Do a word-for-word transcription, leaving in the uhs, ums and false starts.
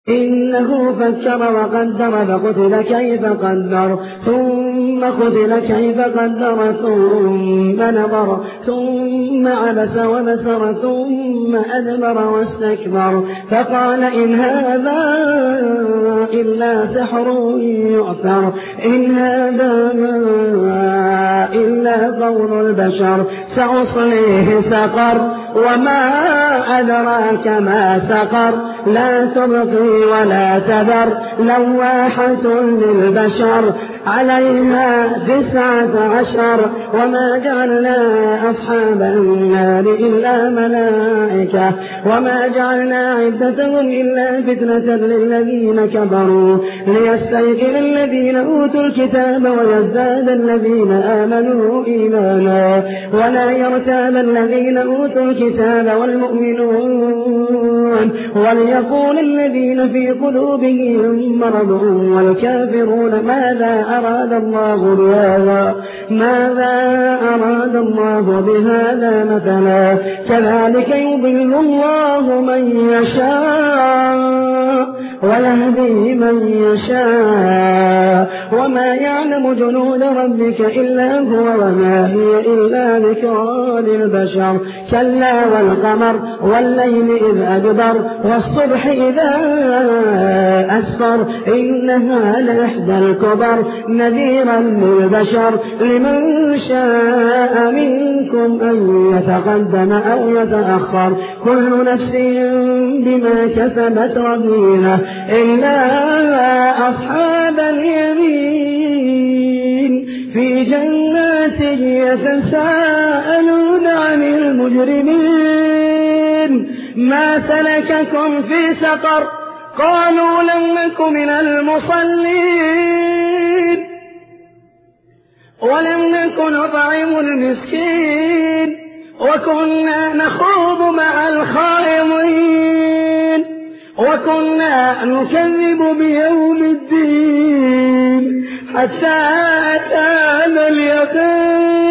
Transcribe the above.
إنه فكر وقدر فقتل كيف قدر ثم قتل كيف قدر ثم نظر ثم عبس وبسر ثم أدبر واستكبر فقال إن هذا إلا سحر يؤثر إن هذا إلا قول البشر سأصليه سقر وما أدراك ما سقر لا تبقي ولا تذر لواحة للبشر عليها تسعة عشر وما جعلنا أصحاب النار إلا ملائكة وما جعلنا عدتهم إلا فتنة للذين كفروا ليستيقن الذين أوتوا الكتاب ويزداد الذين آمنوا إيمانا ولا يرتاب الذين أوتوا الكتاب والمؤمنون وليقول الذين في قلوبهم مرض والكافرون ماذا أراد الله بهذا ماذا أراد الله بهذا مثلا كذلك يضل الله من يشاء ويهدي من يشاء وما يعلم جنود ربك إلا هو وما هي إلا ذكرى للبشر كلا والقمر والليل إذ أدبر والصبح إذا أسفر إنها لإحدى الكبر نذيرا للبشر لمن شاء منكم أن يتقدم أو يتأخر كل نفس بما كسبت رهينة إلا أصحاب اليمين في جنات يتساءلون عن المجرمين ما سلككم في سقر قالوا لم نك من المصلين ولم نك نطعم المسكين وكنا نخوض مع الخائضين وكنا نكذب بيوم الدين حتى أتانا اليقين